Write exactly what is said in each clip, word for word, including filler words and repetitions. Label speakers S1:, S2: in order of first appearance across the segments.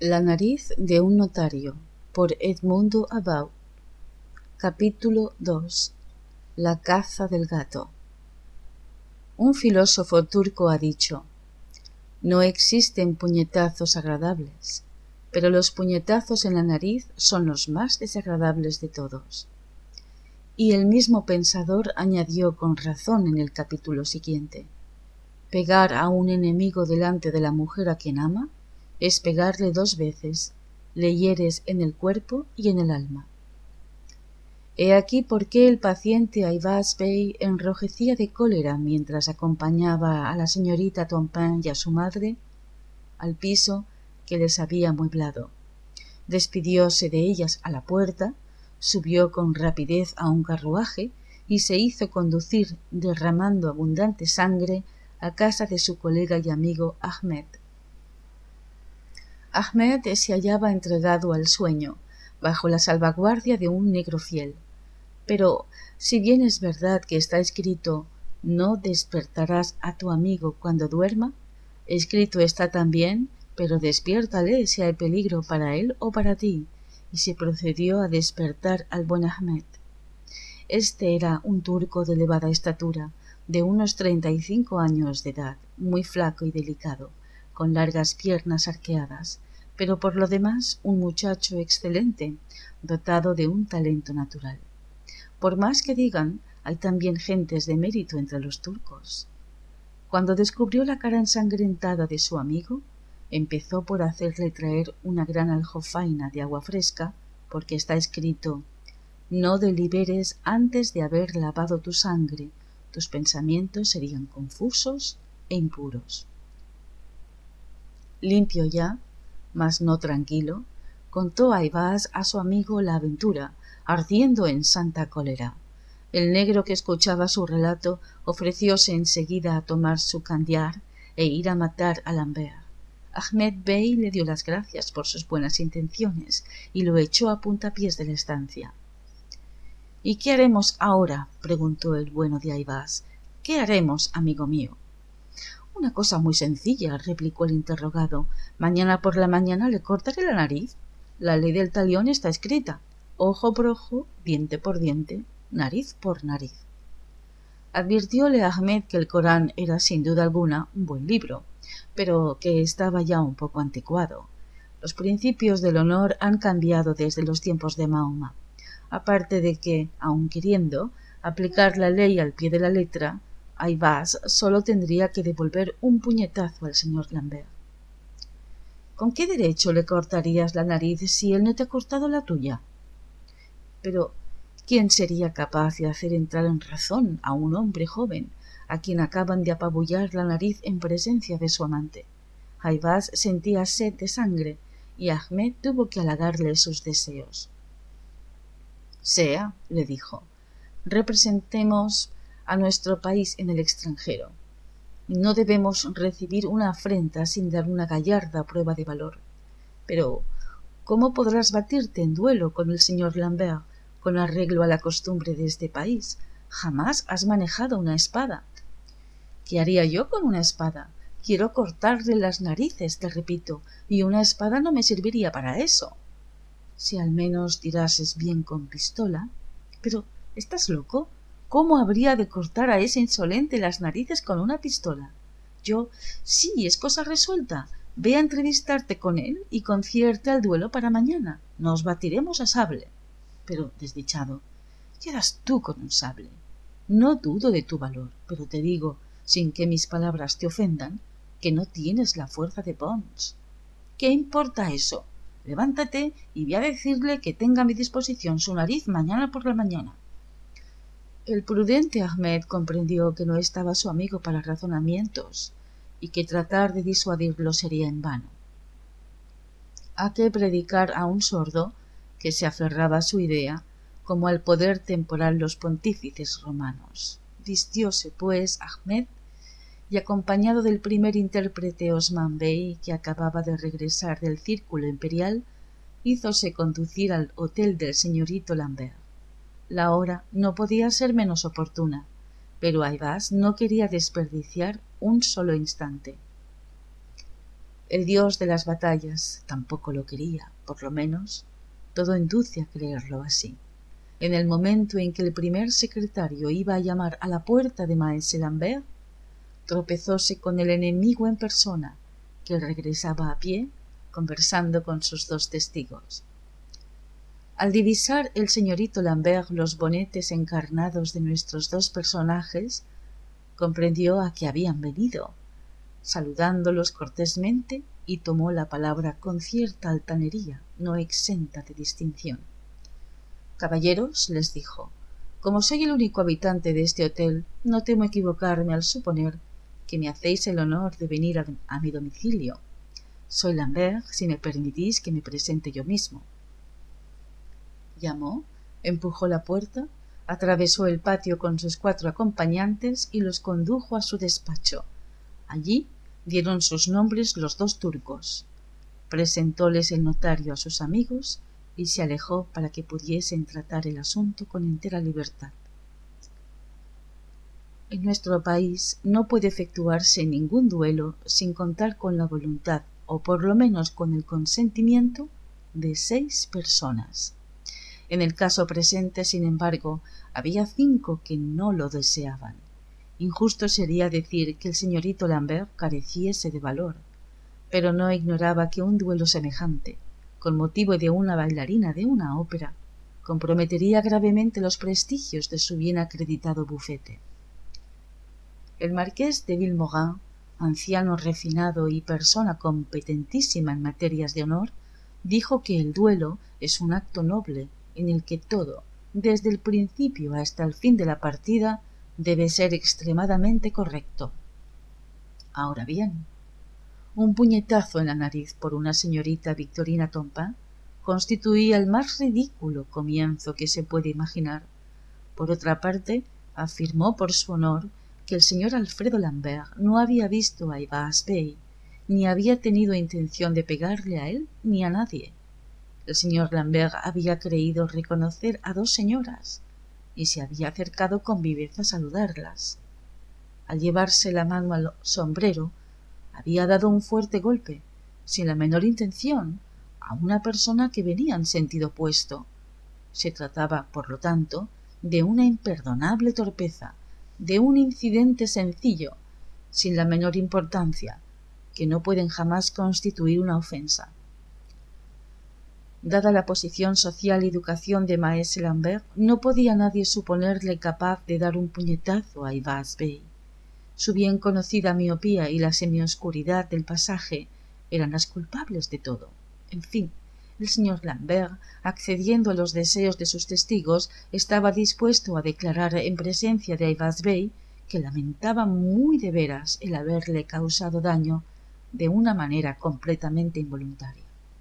S1: La nariz de un notario, por Edmundo About. Capítulo dos. La caza del gato. Un filósofo turco ha dicho: no existen puñetazos agradables, pero los puñetazos en la nariz son los más desagradables de todos. Y el mismo pensador añadió con razón en el capítulo siguiente: pegar a un enemigo delante de la mujer a quien ama es pegarle dos veces, le hieres en el cuerpo y en el alma. He aquí por qué el paciente Ayvaz Bey enrojecía de cólera mientras acompañaba a la señorita Tompain y a su madre al piso que les había amueblado. Despidióse de ellas a la puerta, subió con rapidez a un carruaje y se hizo conducir, derramando abundante sangre, a casa de su colega y amigo Ahmed. Ahmed se hallaba entregado al sueño, bajo la salvaguardia de un negro fiel. Pero, si bien es verdad que está escrito «no despertarás a tu amigo cuando duerma», escrito está también «pero despiértale si hay peligro para él o para ti», y se procedió a despertar al buen Ahmed. Este era un turco de elevada estatura, de unos treinta y cinco años de edad, muy flaco y delicado, con largas piernas arqueadas, pero por lo demás un muchacho excelente, dotado de un talento natural. Por más que digan, hay también gentes de mérito entre los turcos. Cuando descubrió la cara ensangrentada de su amigo, empezó por hacerle traer una gran aljofaina de agua fresca, porque está escrito: no deliberes antes de haber lavado tu sangre, tus pensamientos serían confusos e impuros. Limpio ya, mas no tranquilo, contó Ayvaz a su amigo la aventura, ardiendo en santa cólera. El negro, que escuchaba su relato, ofrecióse enseguida a tomar su candiar e ir a matar a Lambert. Ahmed Bey le dio las gracias por sus buenas intenciones y lo echó a puntapiés de la estancia. —¿Y qué haremos ahora? —preguntó el bueno de Ayvaz. —¿Qué haremos, amigo mío? —Una cosa muy sencilla —replicó el interrogado—. Mañana por la mañana le cortaré la nariz. La ley del talión está escrita: ojo por ojo, diente por diente, nariz por nariz. Advirtióle a Ahmed que el Corán era sin duda alguna un buen libro, pero que estaba ya un poco anticuado. Los principios del honor han cambiado desde los tiempos de Mahoma. Aparte de que, aun queriendo aplicar la ley al pie de la letra, Ayvaz solo tendría que devolver un puñetazo al señor Lambert. —¿Con qué derecho le cortarías la nariz si él no te ha cortado la tuya? Pero, ¿quién sería capaz de hacer entrar en razón a un hombre joven a quien acaban de apabullar la nariz en presencia de su amante? Ayvaz sentía sed de sangre y Ahmed tuvo que halagarle sus deseos. —Sea —le dijo—, representemos a nuestro país en el extranjero. No debemos recibir una afrenta sin dar una gallarda prueba de valor. Pero, ¿cómo podrás batirte en duelo con el señor Lambert, con arreglo a la costumbre de este país? Jamás has manejado una espada. ¿Qué haría yo con una espada? Quiero cortarle las narices, te repito, y una espada no me serviría para eso. Si al menos tirases bien con pistola. Pero, ¿estás loco? ¿Cómo habría de cortar a ese insolente las narices con una pistola? Yo, sí, es cosa resuelta. Ve a entrevistarte con él y concierte al duelo para mañana. Nos batiremos a sable. Pero, desdichado, ¿qué harás tú con un sable? No dudo de tu valor, pero te digo, sin que mis palabras te ofendan, que no tienes la fuerza de Pons. ¿Qué importa eso? Levántate y ve a decirle que tenga a mi disposición su nariz mañana por la mañana. El prudente Ahmed comprendió que no estaba su amigo para razonamientos y que tratar de disuadirlo sería en vano. ¿A qué predicar a un sordo que se aferraba a su idea como al poder temporal los pontífices romanos? Vistióse, pues, Ahmed y, acompañado del primer intérprete Osman Bey, que acababa de regresar del círculo imperial, hízose conducir al hotel del señorito Lambert. La hora no podía ser menos oportuna, pero Ayvaz no quería desperdiciar un solo instante. El dios de las batallas tampoco lo quería, por lo menos todo induce a creerlo así. En el momento en que el primer secretario iba a llamar a la puerta de Maese Lambert, tropezóse con el enemigo en persona, que regresaba a pie, conversando con sus dos testigos. Al divisar el señorito Lambert los bonetes encarnados de nuestros dos personajes, comprendió a qué habían venido, saludándolos cortésmente, y tomó la palabra con cierta altanería, no exenta de distinción. «Caballeros», les dijo, «como soy el único habitante de este hotel, no temo equivocarme al suponer que me hacéis el honor de venir a, a mi domicilio. Soy Lambert, si me permitís que me presente yo mismo». Llamó, empujó la puerta, atravesó el patio con sus cuatro acompañantes y los condujo a su despacho. Allí dieron sus nombres los dos turcos. Presentóles el notario a sus amigos y se alejó para que pudiesen tratar el asunto con entera libertad. En nuestro país no puede efectuarse ningún duelo sin contar con la voluntad, o por lo menos con el consentimiento, de seis personas. En el caso presente, sin embargo, había cinco que no lo deseaban. Injusto sería decir que el señorito Lambert careciese de valor, pero no ignoraba que un duelo semejante, con motivo de una bailarina de una ópera, comprometería gravemente los prestigios de su bien acreditado bufete. El marqués de Vilmorin, anciano refinado y persona competentísima en materias de honor, dijo que el duelo es un acto noble en el que todo, desde el principio hasta el fin de la partida, debe ser extremadamente correcto. Ahora bien, un puñetazo en la nariz por una señorita Victorina Tompain constituía el más ridículo comienzo que se puede imaginar. Por otra parte, afirmó por su honor que el señor Alfredo Lambert no había visto a Ayvaz Bey, ni había tenido intención de pegarle a él ni a nadie. El señor Lambert había creído reconocer a dos señoras y se había acercado con viveza a saludarlas. Al llevarse la mano al sombrero, había dado un fuerte golpe, sin la menor intención, a una persona que venía en sentido opuesto. Se trataba, por lo tanto, de una imperdonable torpeza, de un incidente sencillo, sin la menor importancia, que no pueden jamás constituir una ofensa. Dada la posición social y educación de Maese Lambert, no podía nadie suponerle capaz de dar un puñetazo a Ayvaz Bey. Su bien conocida miopía y la semioscuridad del pasaje eran las culpables de todo. En fin, el señor Lambert, accediendo a los deseos de sus testigos, estaba dispuesto a declarar en presencia de Ayvaz Bey que lamentaba muy de veras el haberle causado daño de una manera completamente involuntaria.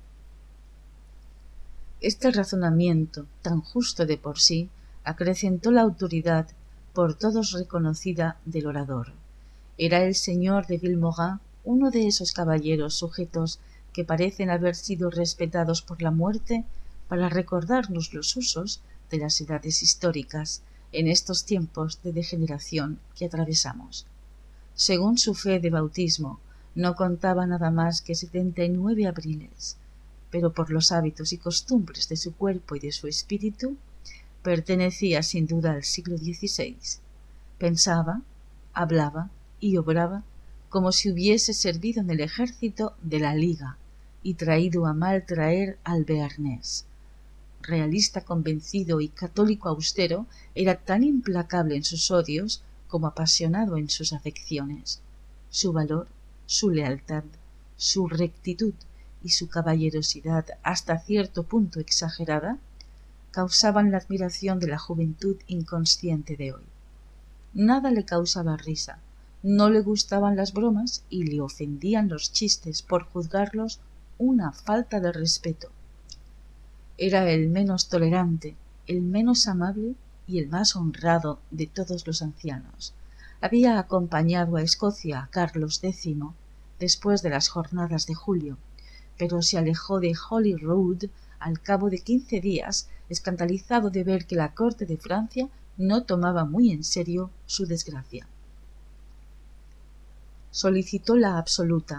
S1: Este razonamiento, tan justo de por sí, acrecentó la autoridad por todos reconocida del orador. Era el señor de Vilmorin uno de esos caballeros sujetos que parecen haber sido respetados por la muerte para recordarnos los usos de las edades históricas en estos tiempos de degeneración que atravesamos. Según su fe de bautismo, no contaba nada más que setenta y nueve abriles, pero por los hábitos y costumbres de su cuerpo y de su espíritu, pertenecía sin duda al siglo dieciséis. Pensaba, hablaba y obraba como si hubiese servido en el ejército de la Liga y traído a mal traer al Bearnés. Realista convencido y católico austero, era tan implacable en sus odios como apasionado en sus afecciones. Su valor, su lealtad, su rectitud y su caballerosidad hasta cierto punto exagerada causaban la admiración de la juventud inconsciente de hoy. Nada le causaba risa, no le gustaban las bromas y le ofendían los chistes por juzgarlos una falta de respeto. Era el menos tolerante, el menos amable y el más honrado de todos los ancianos. Había acompañado a Escocia a Carlos décimo después de las jornadas de julio, pero se alejó de Holyrood al cabo de quince días, escandalizado de ver que la corte de Francia no tomaba muy en serio su desgracia. Solicitó la absoluta,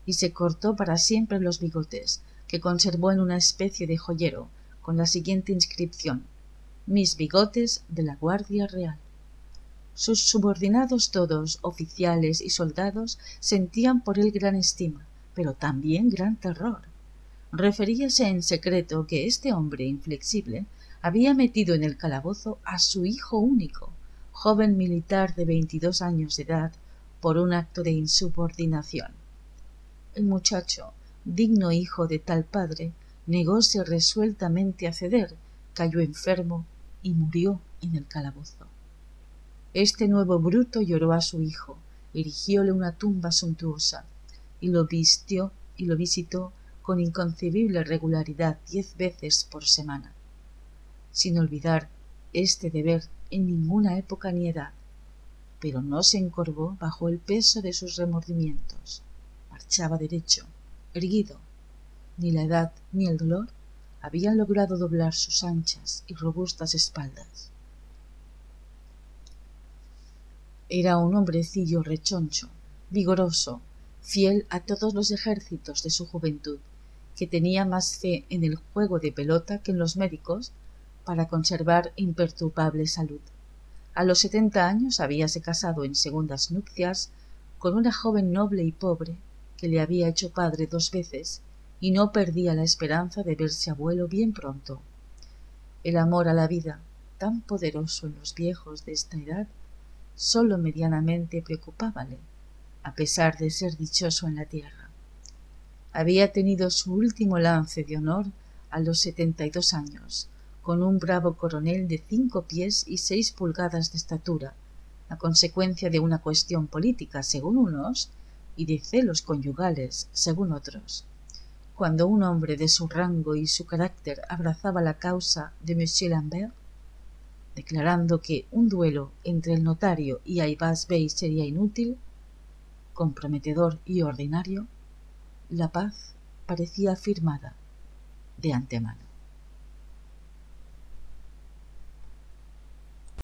S1: y se cortó para siempre los bigotes, que conservó en una especie de joyero, con la siguiente inscripción: Mis bigotes de la Guardia Real. Sus subordinados todos, oficiales y soldados, sentían por él gran estima, pero también gran terror. Referíase en secreto que este hombre inflexible había metido en el calabozo a su hijo único, joven militar de veintidós años de edad, por un acto de insubordinación. El muchacho, digno hijo de tal padre, negóse resueltamente a ceder, cayó enfermo y murió en el calabozo. Este nuevo bruto lloró a su hijo, erigióle una tumba suntuosa, y lo vistió y lo visitó con inconcebible regularidad diez veces por semana, sin olvidar este deber en ninguna época ni edad, pero no se encorvó bajo el peso de sus remordimientos. Marchaba derecho, erguido. Ni la edad ni el dolor habían logrado doblar sus anchas y robustas espaldas. Era un hombrecillo rechoncho, vigoroso, fiel a todos los ejércitos de su juventud, que tenía más fe en el juego de pelota que en los médicos para conservar imperturbable salud. A los setenta años habíase casado en segundas nupcias con una joven noble y pobre que le había hecho padre dos veces y no perdía la esperanza de verse abuelo bien pronto. El amor a la vida, tan poderoso en los viejos de esta edad, sólo medianamente preocupábale, a pesar de ser dichoso en la tierra. Había tenido su último lance de honor a los setenta y dos años, con un bravo coronel de cinco pies y seis pulgadas de estatura, a consecuencia de una cuestión política según unos y de celos conyugales según otros. Cuando un hombre de su rango y su carácter abrazaba la causa de monsieur Lambert, declarando que un duelo entre el notario y Ayvaz Bey sería inútil, comprometedor y ordinario, la paz parecía firmada de antemano.